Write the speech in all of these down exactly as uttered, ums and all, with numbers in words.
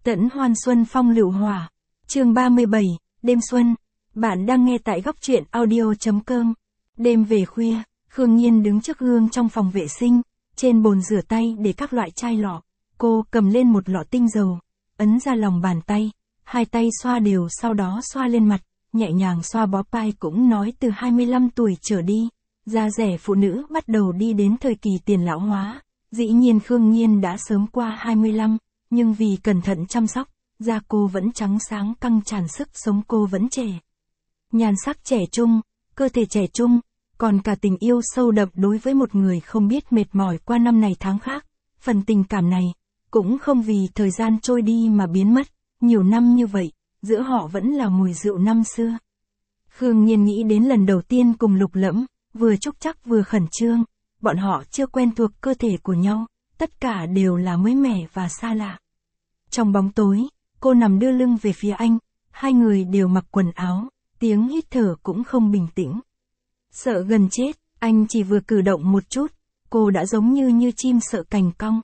Tẫn hoan xuân phong lựu hỏa. Chương ba mươi bảy, đêm xuân. Bạn đang nghe tại góc truyện audio.com. Đêm về khuya, Khương Nhiên đứng trước gương trong phòng vệ sinh, trên bồn rửa tay để các loại chai lọ. Cô cầm lên một lọ tinh dầu, ấn ra lòng bàn tay, hai tay xoa đều sau đó xoa lên mặt, nhẹ nhàng xoa bó pai cũng nói từ hai mươi lăm tuổi trở đi, da rẻ phụ nữ bắt đầu đi đến thời kỳ tiền lão hóa. Dĩ nhiên Khương Nhiên đã sớm qua hai mươi lăm, nhưng vì cẩn thận chăm sóc, da cô vẫn trắng sáng căng tràn sức sống cô vẫn trẻ. Nhan sắc trẻ trung, cơ thể trẻ trung, còn cả tình yêu sâu đậm đối với một người không biết mệt mỏi qua năm này tháng khác. Phần tình cảm này, cũng không vì thời gian trôi đi mà biến mất, nhiều năm như vậy, giữa họ vẫn là mùi rượu năm xưa. Khương Nhiên nghĩ đến lần đầu tiên cùng Lục Lẫm, vừa chúc chắc vừa khẩn trương, bọn họ chưa quen thuộc cơ thể của nhau, tất cả đều là mới mẻ và xa lạ. Trong bóng tối, cô nằm đưa lưng về phía anh, hai người đều mặc quần áo, tiếng hít thở cũng không bình tĩnh. Sợ gần chết, anh chỉ vừa cử động một chút, cô đã giống như như chim sợ cành cong.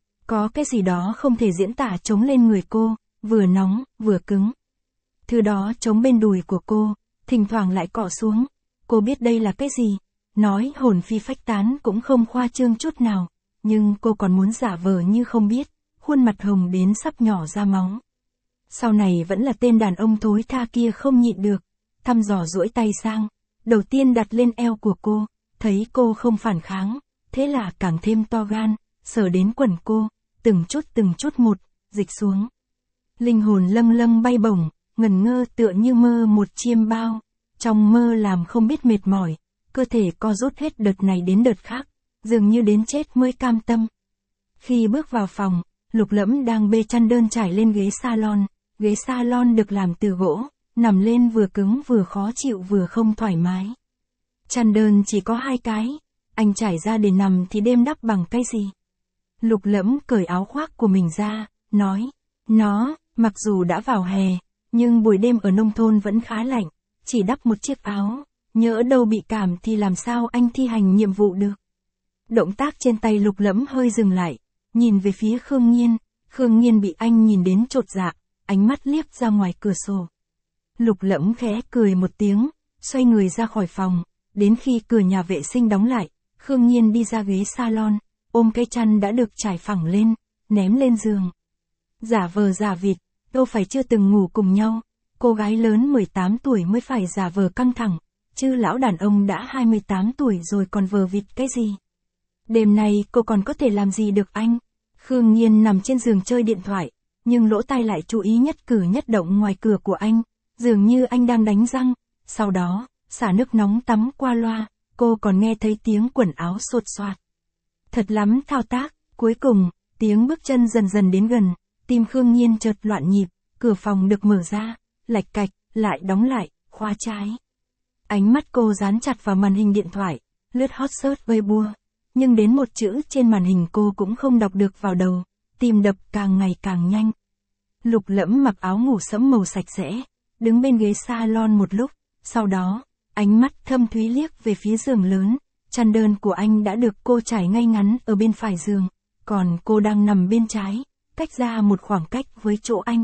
Có cái gì đó không thể diễn tả trống lên người cô, vừa nóng, vừa cứng. Thứ đó trống bên đùi của cô, thỉnh thoảng lại cọ xuống. Cô biết đây là cái gì, nói hồn phi phách tán cũng không khoa trương chút nào, nhưng cô còn muốn giả vờ như không biết, khuôn mặt hồng đến sắp nhỏ ra máu. Sau này vẫn là tên đàn ông thối tha kia không nhịn được, thăm dò duỗi tay sang, đầu tiên đặt lên eo của cô, thấy cô không phản kháng, thế là càng thêm to gan, sờ đến quần cô, từng chút từng chút một, dịch xuống. Linh hồn lâng lâng bay bổng, ngẩn ngơ tựa như mơ một chiêm bao, trong mơ làm không biết mệt mỏi, cơ thể co rút hết đợt này đến đợt khác, dường như đến chết mới cam tâm. Khi bước vào phòng, Lục Lẫm đang bê chăn đơn trải lên ghế salon, ghế salon được làm từ gỗ, nằm lên vừa cứng vừa khó chịu vừa không thoải mái. Chăn đơn chỉ có hai cái, anh trải ra để nằm thì đêm đắp bằng cái gì? Lục Lẫm cởi áo khoác của mình ra, nói, nó, mặc dù đã vào hè, nhưng buổi đêm ở nông thôn vẫn khá lạnh, chỉ đắp một chiếc áo, nhỡ đâu bị cảm thì làm sao anh thi hành nhiệm vụ được. Động tác trên tay Lục Lẫm hơi dừng lại, nhìn về phía Khương Nhiên, Khương Nhiên bị anh nhìn đến chột dạ, ánh mắt liếc ra ngoài cửa sổ. Lục Lẫm khẽ cười một tiếng, xoay người ra khỏi phòng, đến khi cửa nhà vệ sinh đóng lại, Khương Nhiên đi ra ghế salon, ôm cái chăn đã được trải phẳng lên, ném lên giường. Giả vờ giả vịt, đâu phải chưa từng ngủ cùng nhau, cô gái lớn mười tám tuổi mới phải giả vờ căng thẳng, chứ lão đàn ông đã hai mươi tám tuổi rồi còn vờ vịt cái gì. Đêm nay cô còn có thể làm gì được anh? Khương Nhiên nằm trên giường chơi điện thoại, nhưng lỗ tai lại chú ý nhất cử nhất động ngoài cửa của anh, dường như anh đang đánh răng, sau đó, xả nước nóng tắm qua loa, cô còn nghe thấy tiếng quần áo xột xoạt. Thật lắm thao tác, cuối cùng, tiếng bước chân dần dần đến gần, tim Khương Nhiên chợt loạn nhịp, cửa phòng được mở ra, lạch cạch, lại đóng lại, khóa trái. Ánh mắt cô dán chặt vào màn hình điện thoại, lướt hot search Weibo, nhưng đến một chữ trên màn hình cô cũng không đọc được vào đầu, tim đập càng ngày càng nhanh. Lục Lẫm mặc áo ngủ sẫm màu sạch sẽ, đứng bên ghế salon một lúc, sau đó, ánh mắt thâm thúy liếc về phía giường lớn, chăn đơn của anh đã được cô trải ngay ngắn ở bên phải giường, còn cô đang nằm bên trái, cách ra một khoảng cách với chỗ anh.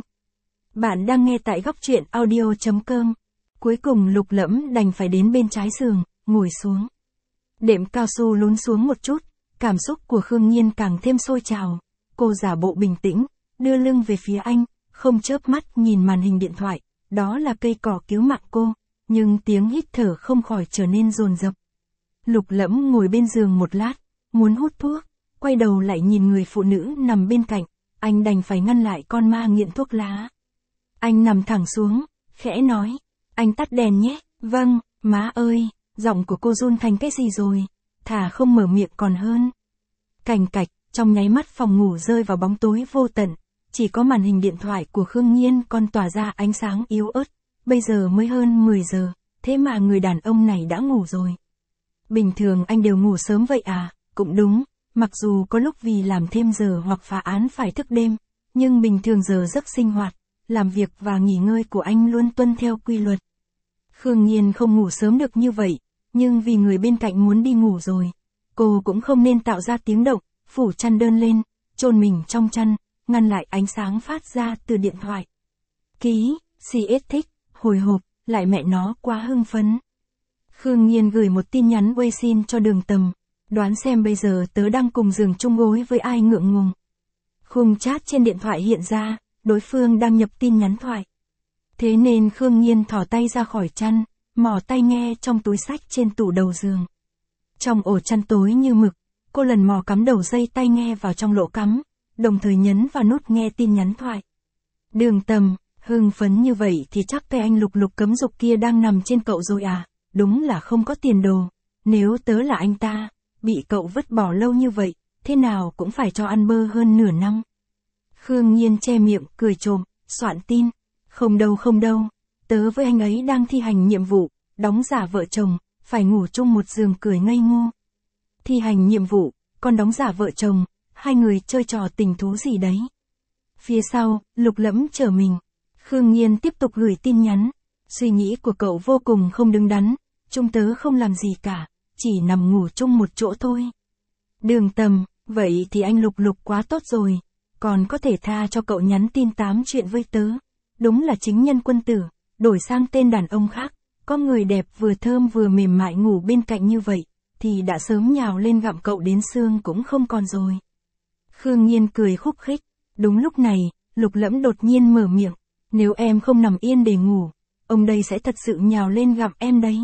Bạn đang nghe tại góc truyện audio.com. Cuối cùng Lục Lẫm đành phải đến bên trái giường, ngồi xuống. Đệm cao su lún xuống một chút, cảm xúc của Khương Nhiên càng thêm sôi trào. Cô giả bộ bình tĩnh, đưa lưng về phía anh, không chớp mắt nhìn màn hình điện thoại, đó là cây cỏ cứu mạng cô, nhưng tiếng hít thở không khỏi trở nên dồn dập. Lục Lẫm ngồi bên giường một lát, muốn hút thuốc, quay đầu lại nhìn người phụ nữ nằm bên cạnh, anh đành phải ngăn lại con ma nghiện thuốc lá. Anh nằm thẳng xuống, khẽ nói, anh tắt đèn nhé. Vâng, má ơi, giọng của cô run thành cái gì rồi, thà không mở miệng còn hơn. Cành cạch, trong nháy mắt phòng ngủ rơi vào bóng tối vô tận, chỉ có màn hình điện thoại của Khương Nhiên còn tỏa ra ánh sáng yếu ớt, bây giờ mới hơn mười giờ, thế mà người đàn ông này đã ngủ rồi. Bình thường anh đều ngủ sớm vậy à, cũng đúng, mặc dù có lúc vì làm thêm giờ hoặc phá án phải thức đêm, nhưng bình thường giờ giấc sinh hoạt, làm việc và nghỉ ngơi của anh luôn tuân theo quy luật. Khương Nhiên không ngủ sớm được như vậy, nhưng vì người bên cạnh muốn đi ngủ rồi, cô cũng không nên tạo ra tiếng động, phủ chăn đơn lên, chôn mình trong chăn, ngăn lại ánh sáng phát ra từ điện thoại. Ký, xê ét thích, hồi hộp, lại mẹ nó quá hưng phấn. Khương Nhiên gửi một tin nhắn quay xin cho Đường Tầm, đoán xem bây giờ tớ đang cùng giường chung gối với ai ngượng ngùng. Khung chat trên điện thoại hiện ra, đối phương đang nhập tin nhắn thoại. Thế nên Khương Nhiên thò tay ra khỏi chăn, mò tai nghe trong túi xách trên tủ đầu giường. Trong ổ chăn tối như mực, cô lần mò cắm đầu dây tai nghe vào trong lỗ cắm, đồng thời nhấn vào nút nghe tin nhắn thoại. Đường Tầm, hưng phấn như vậy thì chắc cái anh lục lục cấm dục kia đang nằm trên cậu rồi à, đúng là không có tiền đồ. Nếu tớ là anh ta, bị cậu vứt bỏ lâu như vậy, thế nào cũng phải cho ăn bơ hơn nửa năm. Khương Nhiên che miệng, cười trộm, soạn tin. Không đâu không đâu, tớ với anh ấy đang thi hành nhiệm vụ, đóng giả vợ chồng, phải ngủ chung một giường, cười ngây ngô. Thi hành nhiệm vụ, còn đóng giả vợ chồng, hai người chơi trò tình thú gì đấy. Phía sau, Lục Lẫm chờ mình. Khương Nhiên tiếp tục gửi tin nhắn. Suy nghĩ của cậu vô cùng không đứng đắn, chúng tớ không làm gì cả, chỉ nằm ngủ chung một chỗ thôi. Đường Tầm, vậy thì anh Lục Lục quá tốt rồi, còn có thể tha cho cậu nhắn tin tám chuyện với tớ. Đúng là chính nhân quân tử, đổi sang tên đàn ông khác, có người đẹp vừa thơm vừa mềm mại ngủ bên cạnh như vậy, thì đã sớm nhào lên gặm cậu đến xương cũng không còn rồi. Khương Nhiên cười khúc khích. Đúng lúc này, Lục Lẫm đột nhiên mở miệng. Nếu em không nằm yên để ngủ, ông đây sẽ thật sự nhào lên gặm em đấy.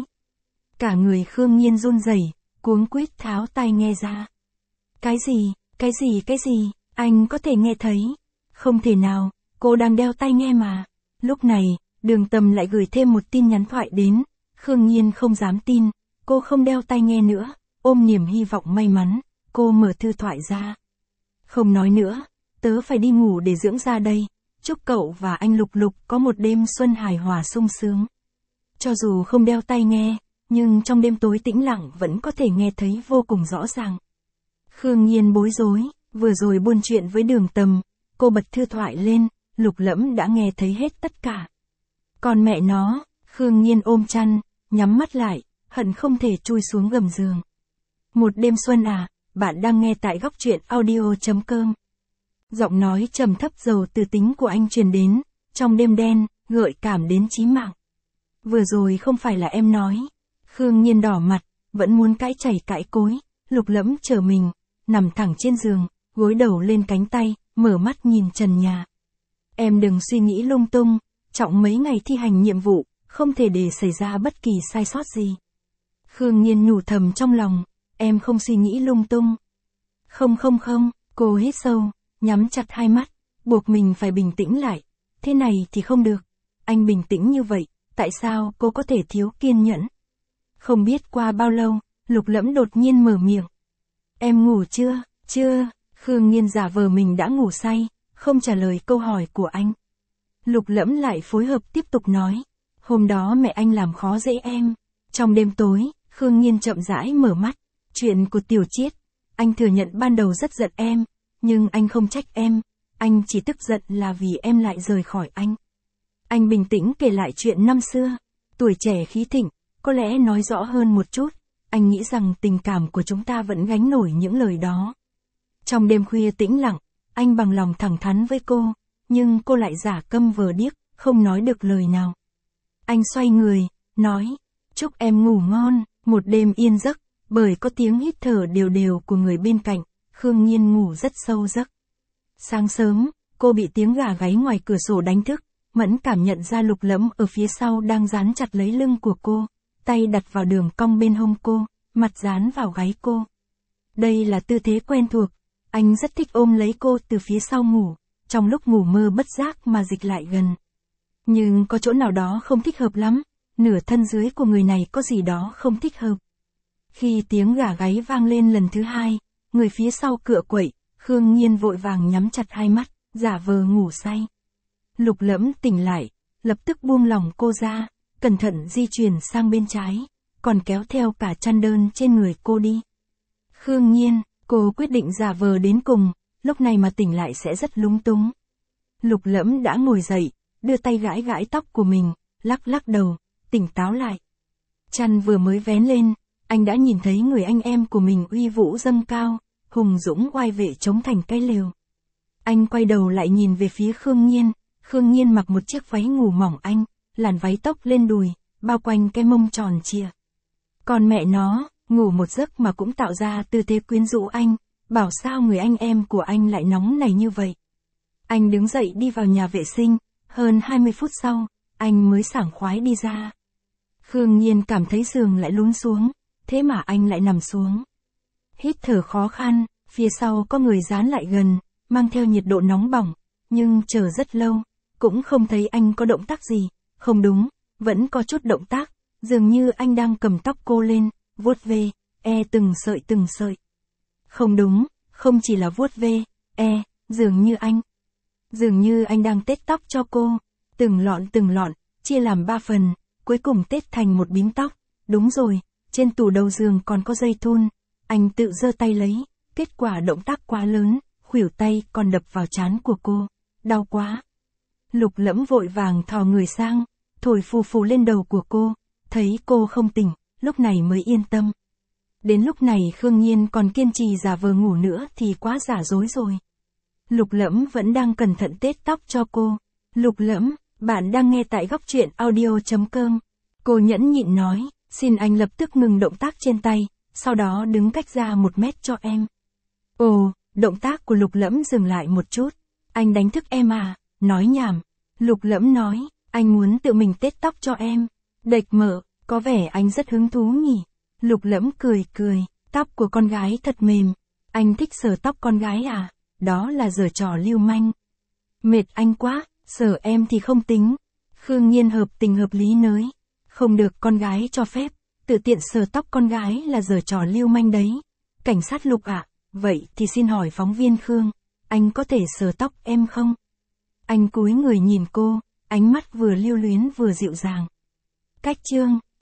Cả người Khương Nhiên run rẩy, cuống quýt tháo tai nghe ra. Cái gì, cái gì cái gì, anh có thể nghe thấy. Không thể nào, cô đang đeo tai nghe mà. Lúc này, Đường Tầm lại gửi thêm một tin nhắn thoại đến. Khương Nhiên không dám tin, cô không đeo tai nghe nữa, ôm niềm hy vọng may mắn, cô mở thư thoại ra. Không nói nữa, tớ phải đi ngủ để dưỡng da đây. Chúc cậu và anh Lục Lục có một đêm xuân hài hòa sung sướng. Cho dù không đeo tai nghe, nhưng trong đêm tối tĩnh lặng vẫn có thể nghe thấy vô cùng rõ ràng. Khương Nhiên bối rối, vừa rồi buôn chuyện với Đường Tầm, cô bật thư thoại lên, Lục Lẫm đã nghe thấy hết tất cả. Còn mẹ nó, Khương Nhiên ôm chăn, nhắm mắt lại, hận không thể chui xuống gầm giường. Một đêm xuân à, bạn đang nghe tại góc truyện audio chấm com. Giọng nói trầm thấp giàu từ tính của anh truyền đến, trong đêm đen, gợi cảm đến chí mạng. Vừa rồi không phải là em nói. Khương Nhiên đỏ mặt, vẫn muốn cãi chảy cãi cối. Lục Lẫm chờ mình, nằm thẳng trên giường, gối đầu lên cánh tay, mở mắt nhìn trần nhà. Em đừng suy nghĩ lung tung, trọng mấy ngày thi hành nhiệm vụ, không thể để xảy ra bất kỳ sai sót gì. Khương Nhiên nhủ thầm trong lòng, em không suy nghĩ lung tung. Không không không, cô hít sâu, nhắm chặt hai mắt, buộc mình phải bình tĩnh lại. Thế này thì không được. Anh bình tĩnh như vậy, tại sao cô có thể thiếu kiên nhẫn? Không biết qua bao lâu, Lục Lẫm đột nhiên mở miệng. Em ngủ chưa? Chưa. Khương Nhiên giả vờ mình đã ngủ say, không trả lời câu hỏi của anh. Lục Lẫm lại phối hợp tiếp tục nói. Hôm đó mẹ anh làm khó dễ em. Trong đêm tối, Khương Nhiên chậm rãi mở mắt. Chuyện của Tiểu Chiết. Anh thừa nhận ban đầu rất giận em, nhưng anh không trách em. Anh chỉ tức giận là vì em lại rời khỏi anh. Anh bình tĩnh kể lại chuyện năm xưa. Tuổi trẻ khí thịnh, có lẽ nói rõ hơn một chút. Anh nghĩ rằng tình cảm của chúng ta vẫn gánh nổi những lời đó. Trong đêm khuya tĩnh lặng, anh bằng lòng thẳng thắn với cô, nhưng cô lại giả câm vờ điếc, không nói được lời nào. Anh xoay người, nói, chúc em ngủ ngon, một đêm yên giấc, bởi có tiếng hít thở đều đều của người bên cạnh, Khương Nhiên ngủ rất sâu giấc. Sáng sớm, cô bị tiếng gà gáy ngoài cửa sổ đánh thức, mẫn cảm nhận ra Lục Lẫm ở phía sau đang dán chặt lấy lưng của cô, tay đặt vào đường cong bên hông cô, mặt dán vào gáy cô. Đây là tư thế quen thuộc, anh rất thích ôm lấy cô từ phía sau ngủ, trong lúc ngủ mơ bất giác mà dịch lại gần. Nhưng có chỗ nào đó không thích hợp lắm, nửa thân dưới của người này có gì đó không thích hợp. Khi tiếng gà gáy vang lên lần thứ hai, người phía sau cựa quậy, Khương Nhiên vội vàng nhắm chặt hai mắt, giả vờ ngủ say. Lục Lẫm tỉnh lại, lập tức buông lỏng cô ra, cẩn thận di chuyển sang bên trái, còn kéo theo cả chăn đơn trên người cô đi. Khương Nhiên, cô quyết định giả vờ đến cùng, lúc này mà tỉnh lại sẽ rất lúng túng. Lục Lẫm đã ngồi dậy, đưa tay gãi gãi tóc của mình, lắc lắc đầu, tỉnh táo lại. Chăn vừa mới vén lên, anh đã nhìn thấy người anh em của mình uy vũ dâng cao, hùng dũng oai vệ chống thành cái lều. Anh quay đầu lại nhìn về phía Khương Nhiên, Khương Nhiên mặc một chiếc váy ngủ mỏng anh, làn váy tóc lên đùi, bao quanh cái mông tròn trịa. Còn mẹ nó, ngủ một giấc mà cũng tạo ra tư thế quyến rũ anh, bảo sao người anh em của anh lại nóng này như vậy. Anh đứng dậy đi vào nhà vệ sinh, hơn hai mươi phút sau, anh mới sảng khoái đi ra. Khương Nhiên cảm thấy giường lại lún xuống, thế mà anh lại nằm xuống. Hít thở khó khăn, phía sau có người dán lại gần, mang theo nhiệt độ nóng bỏng, nhưng chờ rất lâu, cũng không thấy anh có động tác gì, không đúng, vẫn có chút động tác, dường như anh đang cầm tóc cô lên, vuốt ve, e từng sợi từng sợi. Không đúng, không chỉ là vuốt ve, e, dường như anh. Dường như anh đang tết tóc cho cô, từng lọn từng lọn, chia làm ba phần, cuối cùng tết thành một bím tóc. Đúng rồi, trên tủ đầu giường còn có dây thun, anh tự giơ tay lấy, kết quả động tác quá lớn, khuỷu tay còn đập vào trán của cô, đau quá. Lục Lẫm vội vàng thò người sang, thổi phù phù lên đầu của cô, thấy cô không tỉnh, lúc này mới yên tâm. Đến lúc này Khương Nhiên còn kiên trì giả vờ ngủ nữa thì quá giả dối rồi. Lục Lẫm vẫn đang cẩn thận tết tóc cho cô. Lục Lẫm, bạn đang nghe tại góc truyện audio chấm com. Cô nhẫn nhịn nói, xin anh lập tức ngừng động tác trên tay, sau đó đứng cách ra một mét cho em. Ồ, động tác của Lục Lẫm dừng lại một chút. Anh đánh thức em à, nói nhảm. Lục Lẫm nói, anh muốn tự mình tết tóc cho em. Đệch mở, có vẻ anh rất hứng thú nhỉ. Lục Lẫm cười cười, tóc của con gái thật mềm. Anh thích sờ tóc con gái à? Đó là giở trò lưu manh. Mệt anh quá, sờ em thì không tính. Khương Nhiên hợp tình hợp lý nới. Không được con gái cho phép, tự tiện sờ tóc con gái là giở trò lưu manh đấy. Cảnh sát Lục ạ, vậy thì xin hỏi phóng viên Khương, anh có thể sờ tóc em không? Anh cúi người nhìn cô, ánh mắt vừa lưu luyến vừa dịu dàng. Cách chương